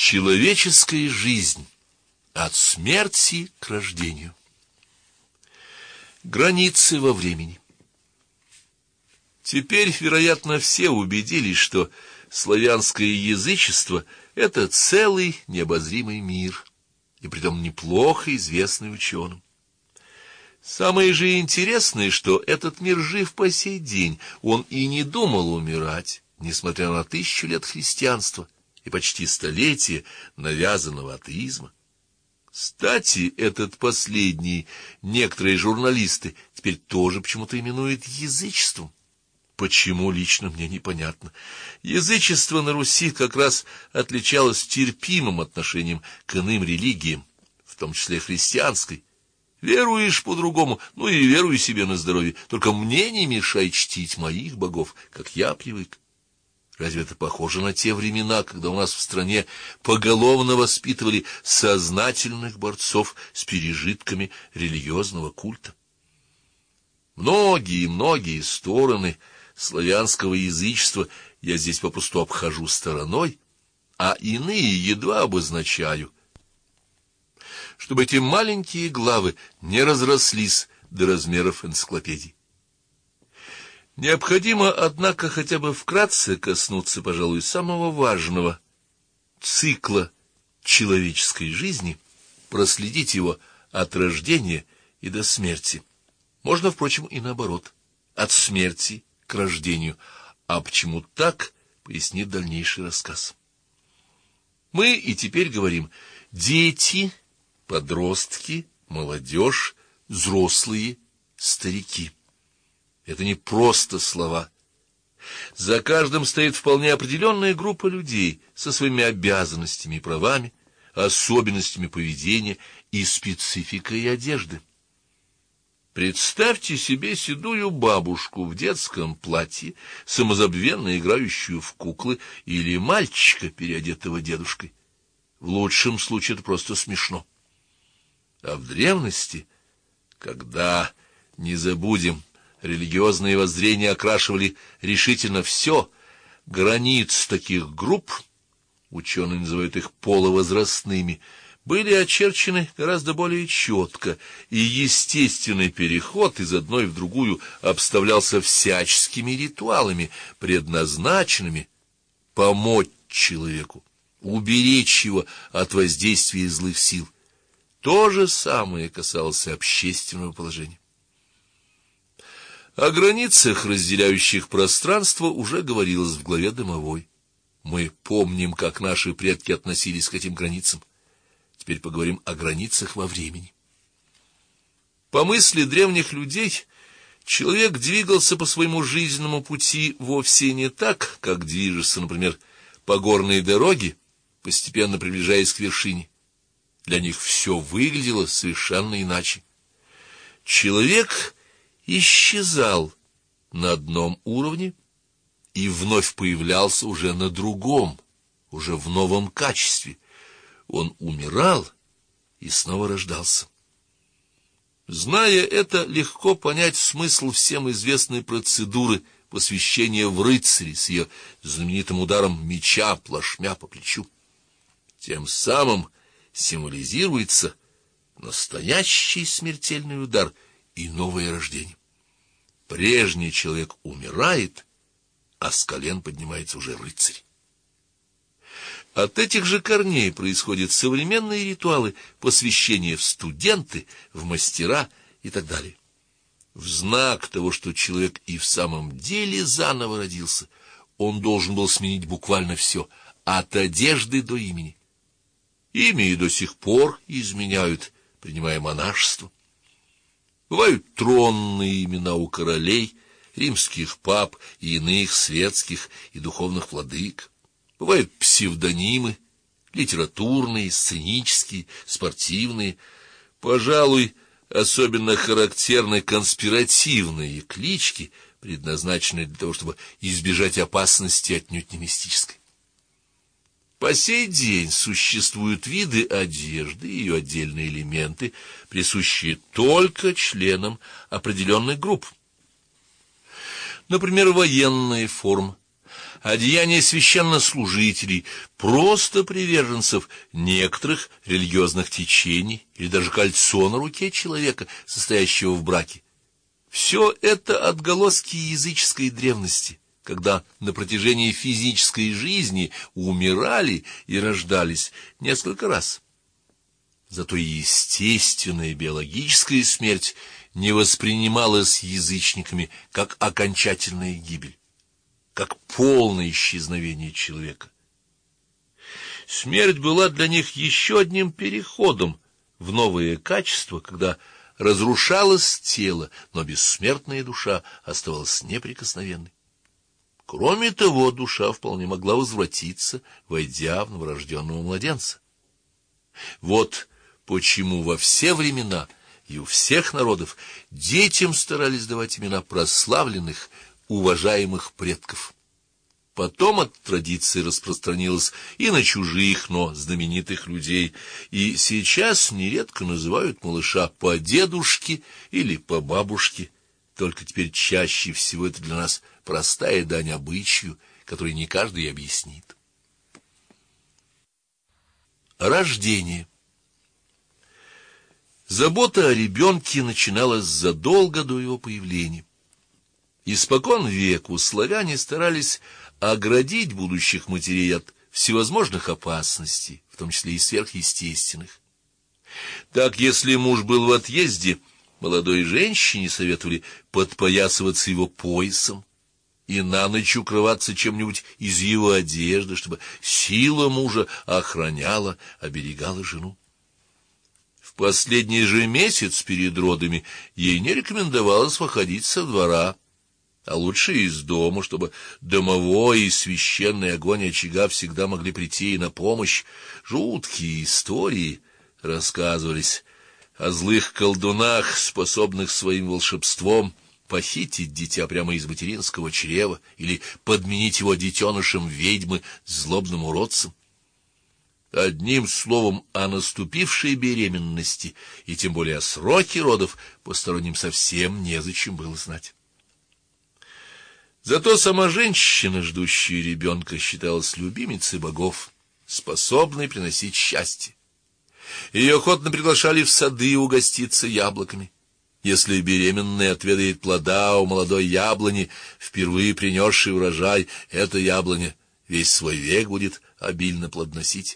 Человеческая жизнь от смерти к рождению. Границы во времени. Теперь, вероятно, все убедились, что славянское язычество — это целый необозримый мир, и притом неплохо известный ученым. Самое же интересное, что этот мир жив по сей день, он и не думал умирать, несмотря на 1000 лет христианства и почти столетие навязанного атеизма. Кстати, этот последний некоторые журналисты теперь тоже почему-то именуют язычеством. Почему, лично мне непонятно. Язычество на Руси как раз отличалось терпимым отношением к иным религиям, в том числе христианской. Веруешь по-другому, ну и веруй себе на здоровье, только мне не мешай чтить моих богов, как я привык. Разве это похоже на те времена, когда у нас в стране поголовно воспитывали сознательных борцов с пережитками религиозного культа? Многие стороны славянского язычества я здесь попросту обхожу стороной, а иные едва обозначаю, чтобы эти маленькие главы не разрослись до размеров энциклопедий. Необходимо, однако, хотя бы вкратце коснуться, пожалуй, самого важного цикла человеческой жизни, проследить его от рождения и до смерти. Можно, впрочем, и наоборот, от смерти к рождению. А почему так, пояснит дальнейший рассказ. Мы и теперь говорим: дети, подростки, молодежь, взрослые, старики. Это не просто слова. За каждым стоит вполне определенная группа людей со своими обязанностями и правами, особенностями поведения и спецификой одежды. Представьте себе седую бабушку в детском платье, самозабвенно играющую в куклы, или мальчика, переодетого дедушкой. В лучшем случае это просто смешно. А в древности, когда, не забудем, религиозные воззрения окрашивали решительно все, границ таких групп, ученые называют их полувозрастными, были очерчены гораздо более четко, и естественный переход из одной в другую обставлялся всяческими ритуалами, предназначенными помочь человеку, уберечь его от воздействия злых сил. То же самое касалось общественного положения. О границах, разделяющих пространство, уже говорилось в главе Домовой. Мы помним, как наши предки относились к этим границам. Теперь поговорим о границах во времени. По мысли древних людей, человек двигался по своему жизненному пути вовсе не так, как движется, например, по горной дороге, постепенно приближаясь к вершине. Для них все выглядело совершенно иначе. Человек исчезал на одном уровне и вновь появлялся уже на другом, уже в новом качестве. Он умирал и снова рождался. Зная это, легко понять смысл всем известной процедуры посвящения в рыцари с ее знаменитым ударом меча плашмя по плечу. Тем самым символизируется настоящий смертельный удар и новое рождение. Прежний человек умирает, а с колен поднимается уже рыцарь. От этих же корней происходят современные ритуалы посвящения в студенты, в мастера и так далее. В знак того, что человек и в самом деле заново родился, он должен был сменить буквально все, от одежды до имени. Имя и до сих пор изменяют, принимая монашество. Бывают тронные имена у королей, римских пап и иных светских и духовных владык. Бывают псевдонимы, литературные, сценические, спортивные. Пожалуй, особенно характерны конспиративные клички, предназначенные для того, чтобы избежать опасности отнюдь не мистической. По сей день существуют виды одежды и ее отдельные элементы, присущие только членам определенных групп. Например, военная форма, одеяния священнослужителей, просто приверженцев некоторых религиозных течений или даже кольцо на руке человека, состоящего в браке. Все это отголоски языческой древности, когда на протяжении физической жизни умирали и рождались несколько раз. Зато естественная биологическая смерть не воспринималась язычниками как окончательная гибель, как полное исчезновение человека. Смерть была для них еще одним переходом в новое качество, когда разрушалось тело, но бессмертная душа оставалась неприкосновенной. Кроме того, душа вполне могла возвратиться, войдя в новорожденного младенца. Вот почему во все времена и у всех народов детям старались давать имена прославленных, уважаемых предков. Потом эта традиция распространилась и на чужих, но знаменитых людей, и сейчас нередко называют малыша по дедушке или по бабушке, только теперь чаще всего это для нас простая дань обычаю, который не каждый объяснит. Рождение. Забота о ребенке начиналась задолго до его появления. Испокон веку славяне старались оградить будущих матерей от всевозможных опасностей, в том числе и сверхъестественных. Так, если муж был в отъезде, молодой женщине советовали подпоясываться его поясом и на ночь укрываться чем-нибудь из его одежды, чтобы сила мужа охраняла, оберегала жену. В последний же месяц перед родами ей не рекомендовалось выходить со двора, а лучше из дома, чтобы домовой и священный огонь очага всегда могли прийти ей на помощь. Жуткие истории рассказывались о злых колдунах, способных своим волшебством похитить дитя прямо из материнского чрева или подменить его детенышем ведьмы злобным уродцем. Одним словом, о наступившей беременности и тем более о сроке родов посторонним совсем незачем было знать. Зато сама женщина, ждущая ребенка, считалась любимицей богов, способной приносить счастье. Ее охотно приглашали в сады угоститься яблоками. Если беременная отведает плода у молодой яблони, впервые принесшей урожай, эта яблоня весь свой век будет обильно плодоносить.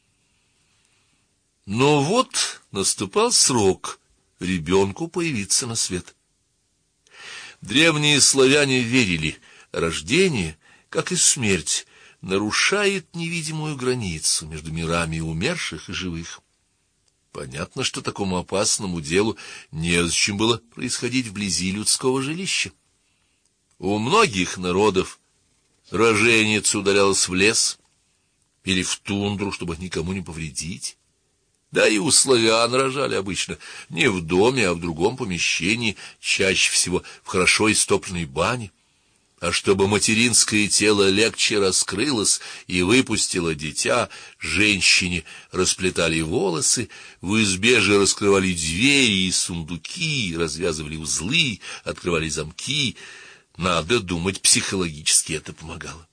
Но вот наступал срок ребенку появиться на свет. Древние славяне верили, рождение, как и смерть, нарушает невидимую границу между мирами умерших и живых. Понятно, что такому опасному делу незачем было происходить вблизи людского жилища. У многих народов роженица удалялась в лес или в тундру, чтобы никому не повредить. Да и у славян рожали обычно не в доме, а в другом помещении, чаще всего в хорошо истопленной бане. А чтобы материнское тело легче раскрылось и выпустило дитя, женщине расплетали волосы, в избе же раскрывали двери и сундуки, развязывали узлы, открывали замки. Надо думать, психологически это помогало.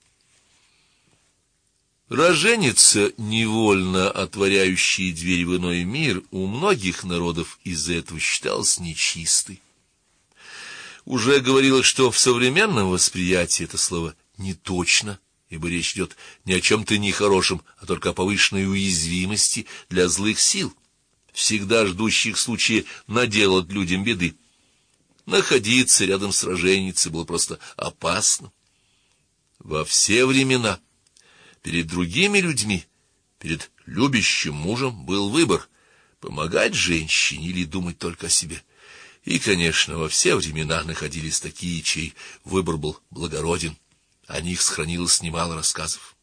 Роженица, невольно отворяющая дверь в иной мир, у многих народов из-за этого считалась нечистой. Уже говорилось, что в современном восприятии это слово неточно, ибо речь идет не о чем-то нехорошем, а только о повышенной уязвимости для злых сил, всегда ждущих случая наделать людям беды. Находиться рядом с роженицей было просто опасно. Во все времена перед другими людьми, перед любящим мужем был выбор: помогать женщине или думать только о себе. И, конечно, во все времена находились такие, чей выбор был благороден. О них сохранилось немало рассказов.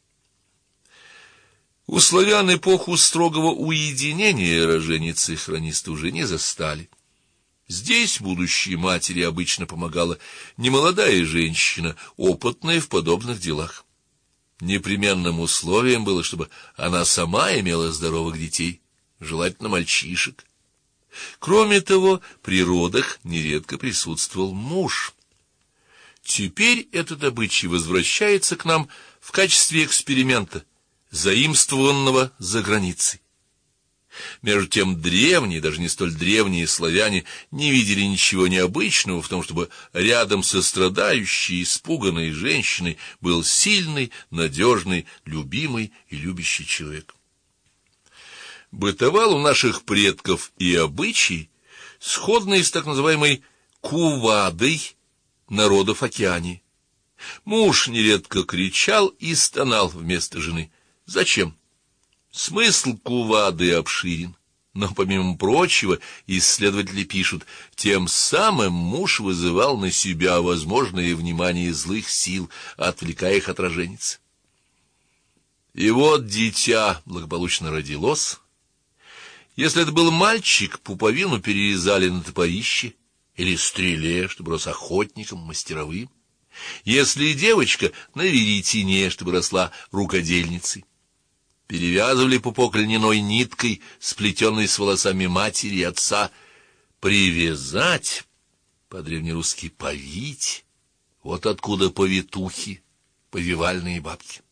У славян эпоху строгого уединения роженицы хронисты уже не застали. Здесь будущей матери обычно помогала немолодая женщина, опытная в подобных делах. Непременным условием было, чтобы она сама имела здоровых детей, желательно мальчишек. Кроме того, при родах нередко присутствовал муж. Теперь этот обычай возвращается к нам в качестве эксперимента, заимствованного за границей. Между тем древние, даже не столь древние славяне, не видели ничего необычного в том, чтобы рядом со страдающей, испуганной женщиной был сильный, надежный, любимый и любящий человек. Бытовал у наших предков и обычай, сходный с так называемой кувадой народов Океании. Муж нередко кричал и стонал вместо жены. Зачем? Смысл кувады обширен, но, помимо прочего, исследователи пишут, тем самым муж вызывал на себя возможное внимание злых сил, отвлекая их от роженицы. И вот дитя благополучно родилось. Если это был мальчик, пуповину перерезали на топорище или стреле, чтобы рос охотником, мастеровым. Если девочка, на веретене, чтобы росла рукодельницей. Перевязывали пупок льняной ниткой, сплетенной с волосами матери и отца. Привязать, по-древнерусски повить, вот откуда повитухи, повивальные бабки.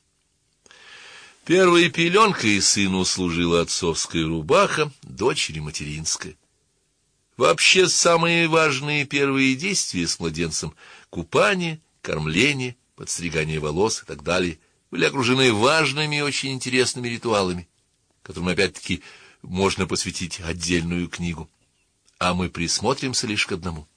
Первой пеленкой сыну служила отцовская рубаха, дочери материнская. Вообще самые важные первые действия с младенцем — купание, кормление, подстригание волос и так далее — были окружены важными и очень интересными ритуалами, которым опять-таки можно посвятить отдельную книгу. А мы присмотримся лишь к одному.